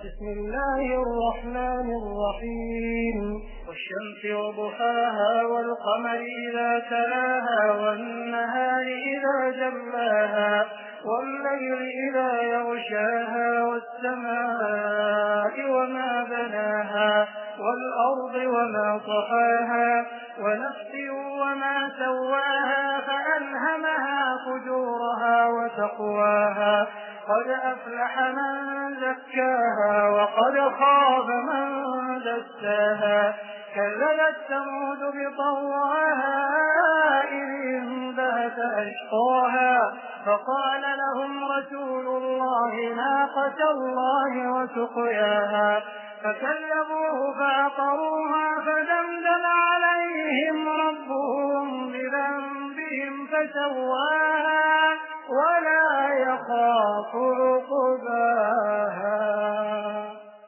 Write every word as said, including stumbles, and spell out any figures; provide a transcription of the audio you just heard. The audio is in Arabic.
بسم الله الرحمن الرحيم والشمس وضحاها والقمر إذا تلاها والنهار إذا جلاها والليل إذا يغشاها والسماء وما بناها والأرض وما طحاها ونفس وما سواها فألهمها فجورها وتقواها قد أفلح من زكاها وقد خاب من دساها كذبت ثمود بطغواها إذ انبعث أشقاها فقال لهم رسول الله ناقة الله وسقياها فكذبوه فعقروها فدمدم عليهم ربهم بذنبهم فسواها ولا يخاف عقباها.